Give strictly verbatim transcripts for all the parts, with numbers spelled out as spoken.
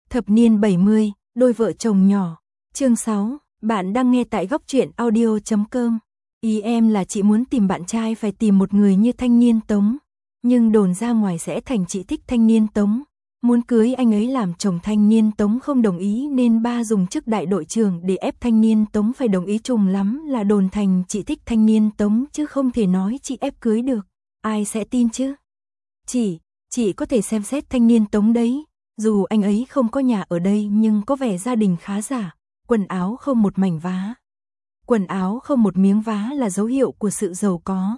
Thập niên bảy mươi, đôi vợ chồng nhỏ. Chương sáu, bạn đang nghe tại góc truyện audio chấm com. Ý em là chị muốn tìm bạn trai phải tìm một người như thanh niên Tống. Nhưng đồn ra ngoài sẽ thành chị thích thanh niên Tống. Muốn cưới anh ấy làm chồng. Thanh niên Tống không đồng ý nên ba dùng chức đại đội trưởng để ép thanh niên Tống phải đồng ý. Trùng lắm là đồn thành chị thích thanh niên Tống chứ không thể nói chị ép cưới được. Ai sẽ tin chứ? Chị, chị có thể xem xét thanh niên Tống đấy. Dù anh ấy không có nhà ở đây nhưng có vẻ gia đình khá giả, quần áo không một mảnh vá. Quần áo không một miếng vá là dấu hiệu của sự giàu có.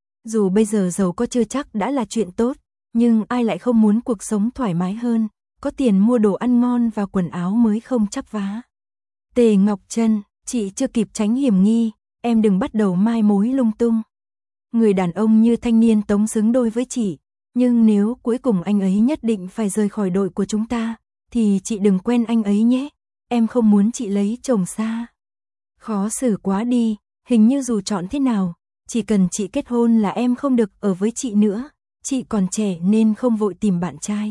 Dù bây giờ giàu có chưa chắc đã là chuyện tốt, nhưng ai lại không muốn cuộc sống thoải mái hơn, có tiền mua đồ ăn ngon và quần áo mới không chắp vá. Tề Ngọc Trân, chị chưa kịp tránh hiểm nghi, em đừng bắt đầu mai mối lung tung. Người đàn ông như thanh niên Tống xứng đôi với chị. Nhưng nếu cuối cùng anh ấy nhất định phải rời khỏi đội của chúng ta, thì chị đừng quen anh ấy nhé. Em không muốn chị lấy chồng xa. Khó xử quá đi, hình như dù chọn thế nào, chỉ cần chị kết hôn là em không được ở với chị nữa. Chị còn trẻ nên không vội tìm bạn trai.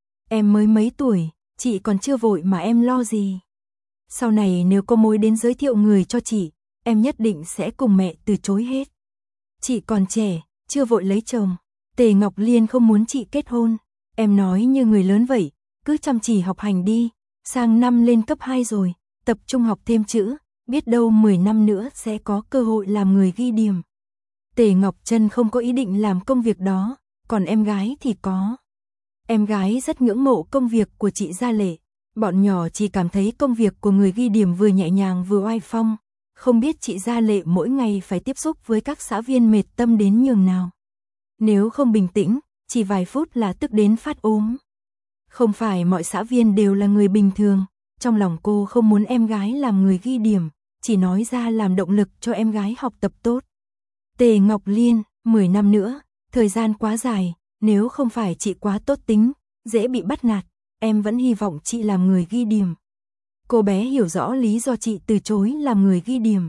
Em mới mấy tuổi, chị còn chưa vội mà em lo gì. Sau này nếu có mối đến giới thiệu người cho chị, em nhất định sẽ cùng mẹ từ chối hết. Chị còn trẻ, chưa vội lấy chồng. Tề Ngọc Liên không muốn chị kết hôn. Em nói như người lớn vậy, cứ chăm chỉ học hành đi, sang năm lên cấp hai rồi, tập trung học thêm chữ, biết đâu mười năm nữa sẽ có cơ hội làm người ghi điểm. Tề Ngọc Trân không có ý định làm công việc đó, còn em gái thì có. Em gái rất ngưỡng mộ công việc của chị Gia Lệ. Bọn nhỏ chỉ cảm thấy công việc của người ghi điểm vừa nhẹ nhàng vừa oai phong, không biết chị Gia Lệ mỗi ngày phải tiếp xúc với các xã viên mệt tâm đến nhường nào. Nếu không bình tĩnh, chỉ vài phút là tức đến phát ốm. Không phải mọi xã viên đều là người bình thường, trong lòng cô không muốn em gái làm người ghi điểm, chỉ nói ra làm động lực cho em gái học tập tốt. Tề Ngọc Liên, mười năm nữa, thời gian quá dài, nếu không phải chị quá tốt tính, dễ bị bắt nạt, em vẫn hy vọng chị làm người ghi điểm. Cô bé hiểu rõ lý do chị từ chối làm người ghi điểm.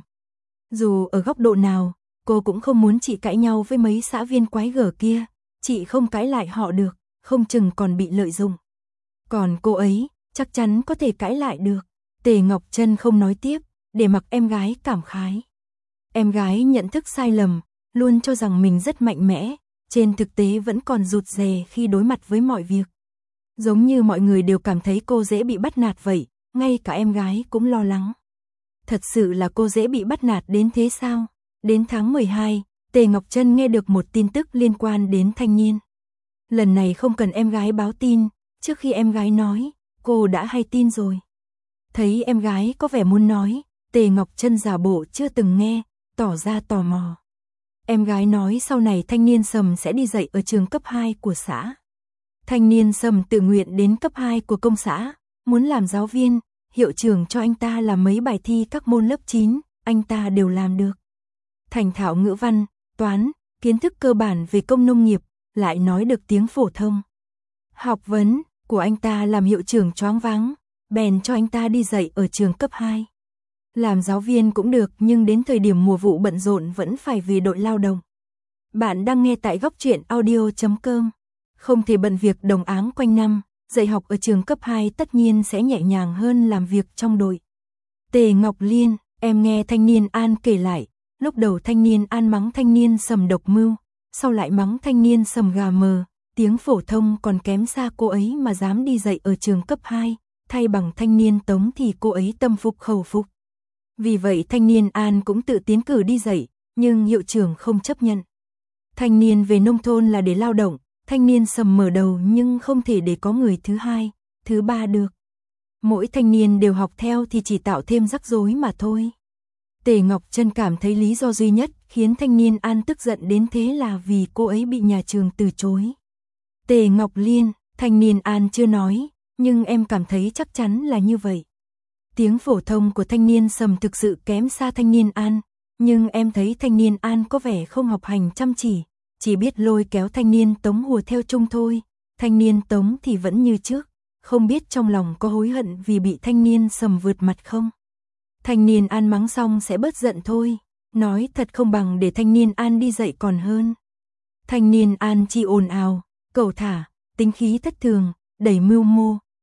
Dù ở góc độ nào, cô cũng không muốn chị cãi nhau với mấy xã viên quái gở kia, chị không cãi lại họ được, không chừng còn bị lợi dụng. Còn cô ấy, chắc chắn có thể cãi lại được. Tề Ngọc Trân không nói tiếp, để mặc em gái cảm khái. Em gái nhận thức sai lầm, luôn cho rằng mình rất mạnh mẽ, trên thực tế vẫn còn rụt rè khi đối mặt với mọi việc. Giống như mọi người đều cảm thấy cô dễ bị bắt nạt vậy, ngay cả em gái cũng lo lắng. Thật sự là cô dễ bị bắt nạt đến thế sao? Đến tháng mười hai, Tề Ngọc Trân nghe được một tin tức liên quan đến thanh niên. Lần này không cần em gái báo tin, trước khi em gái nói, cô đã hay tin rồi. Thấy em gái có vẻ muốn nói, Tề Ngọc Trân giả bộ chưa từng nghe, tỏ ra tò mò. Em gái nói sau này thanh niên Sầm sẽ đi dạy ở trường cấp hai của xã. Thanh niên Sầm tự nguyện đến cấp hai của công xã, muốn làm giáo viên, hiệu trưởng cho anh ta làm mấy bài thi các môn lớp chín, anh ta đều làm được. Thành thạo ngữ văn, toán, kiến thức cơ bản về công nông nghiệp, lại nói được tiếng phổ thông. Học vấn của anh ta làm hiệu trưởng choáng váng, bèn cho anh ta đi dạy ở trường cấp hai. Làm giáo viên cũng được nhưng đến thời điểm mùa vụ bận rộn vẫn phải về đội lao động. Bạn đang nghe tại góc truyện audio chấm com. Không thể bận việc đồng áng quanh năm, dạy học ở trường cấp hai tất nhiên sẽ nhẹ nhàng hơn làm việc trong đội. Tề Ngọc Liên, em nghe thanh niên An kể lại. Lúc đầu thanh niên An mắng thanh niên Sầm độc mưu, sau lại mắng thanh niên Sầm gà mờ, tiếng phổ thông còn kém xa cô ấy mà dám đi dạy ở trường cấp hai, thay bằng thanh niên Tống thì cô ấy tâm phục khẩu phục. Vì vậy thanh niên An cũng tự tiến cử đi dạy, nhưng hiệu trưởng không chấp nhận. Thanh niên về nông thôn là để lao động, thanh niên Sầm mở đầu nhưng không thể để có người thứ hai, thứ ba được. Mỗi thanh niên đều học theo thì chỉ tạo thêm rắc rối mà thôi. Tề Ngọc Trân cảm thấy lý do duy nhất khiến thanh niên An tức giận đến thế là vì cô ấy bị nhà trường từ chối. Tề Ngọc Liên, thanh niên An chưa nói, nhưng em cảm thấy chắc chắn là như vậy. Tiếng phổ thông của thanh niên Sầm thực sự kém xa thanh niên An, nhưng em thấy thanh niên An có vẻ không học hành chăm chỉ, chỉ biết lôi kéo thanh niên Tống hùa theo chung thôi. Thanh niên Tống thì vẫn như trước, không biết trong lòng có hối hận vì bị thanh niên Sầm vượt mặt không. Thanh niên An mắng xong sẽ bớt giận thôi, nói thật không bằng để thanh niên An đi dạy còn hơn. Thanh niên An chỉ ồn ào, cẩu thả, tính khí thất thường, đầy mưu mô,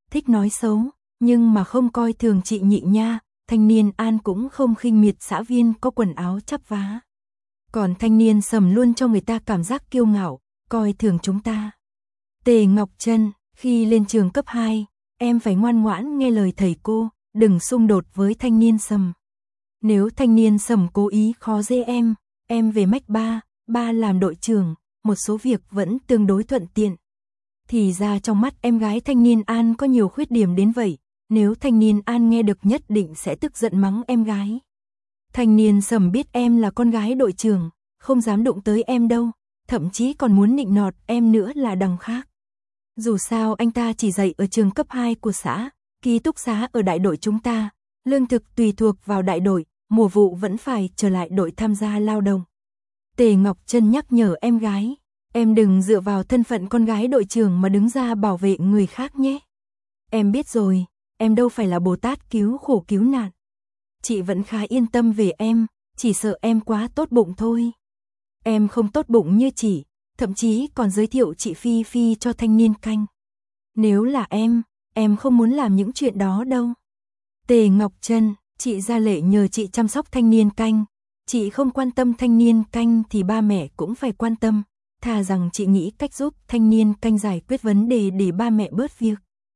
thích nói xấu, nhưng mà không coi thường chị Nhị nha. Thanh niên An cũng không khinh miệt xã viên có quần áo chắp vá. Còn thanh niên Sầm luôn cho người ta cảm giác kiêu ngạo, coi thường chúng ta. Tề Ngọc Trân, khi lên trường cấp hai, em phải ngoan ngoãn nghe lời thầy cô, đừng xung đột với thanh niên Sầm. Nếu thanh niên Sầm cố ý khó dễ em, em về mách ba, ba làm đội trưởng, một số việc vẫn tương đối thuận tiện. Thì ra trong mắt em gái thanh niên An có nhiều khuyết điểm đến vậy, nếu thanh niên An nghe được nhất định sẽ tức giận mắng em gái. Thanh niên Sầm biết em là con gái đội trưởng, không dám đụng tới em đâu, thậm chí còn muốn nịnh nọt em nữa là đằng khác. Dù sao anh ta chỉ dạy ở trường cấp hai của xã, ký túc xá ở đại đội chúng ta, lương thực tùy thuộc vào đại đội, mùa vụ vẫn phải trở lại đội tham gia lao động. Tề Ngọc Trân nhắc nhở em gái, em đừng dựa vào thân phận con gái đội trưởng mà đứng ra bảo vệ người khác nhé. Em biết rồi, em đâu phải là Bồ Tát cứu khổ cứu nạn. Chị vẫn khá yên tâm về em, chỉ sợ em quá tốt bụng thôi. Em không tốt bụng như chị, thậm chí còn giới thiệu chị Phi Phi cho thanh niên Canh. Nếu là em, em không muốn làm những chuyện đó đâu. Tề Ngọc Trân, chị Gia Lệ nhờ chị chăm sóc thanh niên Canh. Chị không quan tâm thanh niên Canh thì ba mẹ cũng phải quan tâm. Thà rằng chị nghĩ cách giúp thanh niên Canh giải quyết vấn đề để ba mẹ bớt việc.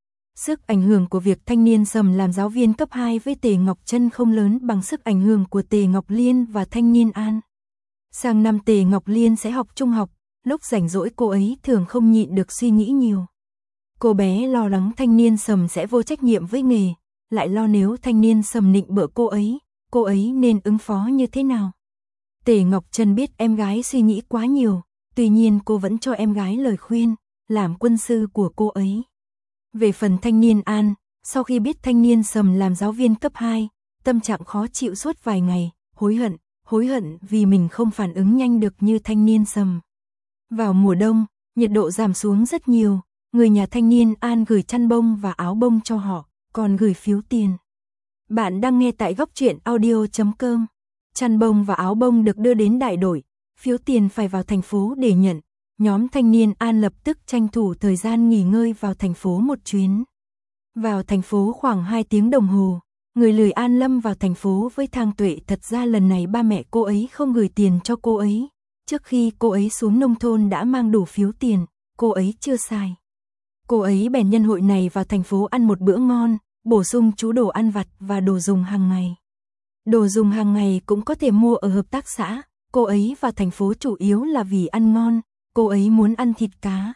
Sức ảnh hưởng của việc thanh niên Sầm làm giáo viên cấp hai với Tề Ngọc Trân không lớn bằng sức ảnh hưởng của Tề Ngọc Liên và thanh niên An. Sang năm Tề Ngọc Liên sẽ học trung học, lúc rảnh rỗi cô ấy thường không nhịn được suy nghĩ nhiều. Cô bé lo lắng thanh niên Sầm sẽ vô trách nhiệm với nghề, lại lo nếu thanh niên Sầm nịnh bợ cô ấy, cô ấy nên ứng phó như thế nào. Tề Ngọc Trân biết em gái suy nghĩ quá nhiều, tuy nhiên cô vẫn cho em gái lời khuyên, làm quân sư của cô ấy. Về phần thanh niên An, sau khi biết thanh niên Sầm làm giáo viên cấp hai, tâm trạng khó chịu suốt vài ngày, hối hận, hối hận vì mình không phản ứng nhanh được như thanh niên Sầm. Vào mùa đông, nhiệt độ giảm xuống rất nhiều, người nhà thanh niên An gửi chăn bông và áo bông cho họ, còn gửi phiếu tiền. Bạn đang nghe tại góc truyện audio chấm com. Chăn bông và áo bông được đưa đến đại đội, phiếu tiền phải vào thành phố để nhận. Nhóm thanh niên An lập tức tranh thủ thời gian nghỉ ngơi vào thành phố một chuyến. Vào thành phố khoảng hai tiếng đồng hồ, người lười An lâm vào thành phố với Thang Tuệ. Thật ra lần này ba mẹ cô ấy không gửi tiền cho cô ấy. Trước khi cô ấy xuống nông thôn đã mang đủ phiếu tiền, cô ấy chưa xài. Cô ấy bèn nhân hội này vào thành phố ăn một bữa ngon, bổ sung chú đồ ăn vặt và đồ dùng hàng ngày. Đồ dùng hàng ngày cũng có thể mua ở hợp tác xã, cô ấy vào thành phố chủ yếu là vì ăn ngon, cô ấy muốn ăn thịt cá.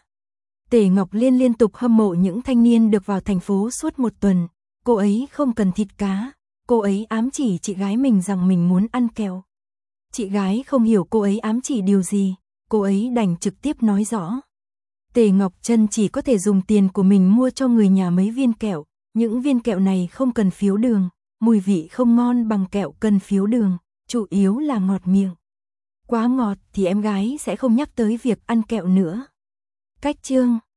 Tề Ngọc Liên liên tục hâm mộ những thanh niên được vào thành phố suốt một tuần, cô ấy không cần thịt cá, cô ấy ám chỉ chị gái mình rằng mình muốn ăn kẹo. Chị gái không hiểu cô ấy ám chỉ điều gì, cô ấy đành trực tiếp nói rõ. Tề Ngọc Trân chỉ có thể dùng tiền của mình mua cho người nhà mấy viên kẹo, những viên kẹo này không cần phiếu đường, mùi vị không ngon bằng kẹo cần phiếu đường, chủ yếu là ngọt miệng. Quá ngọt thì em gái sẽ không nhắc tới việc ăn kẹo nữa. Cách chương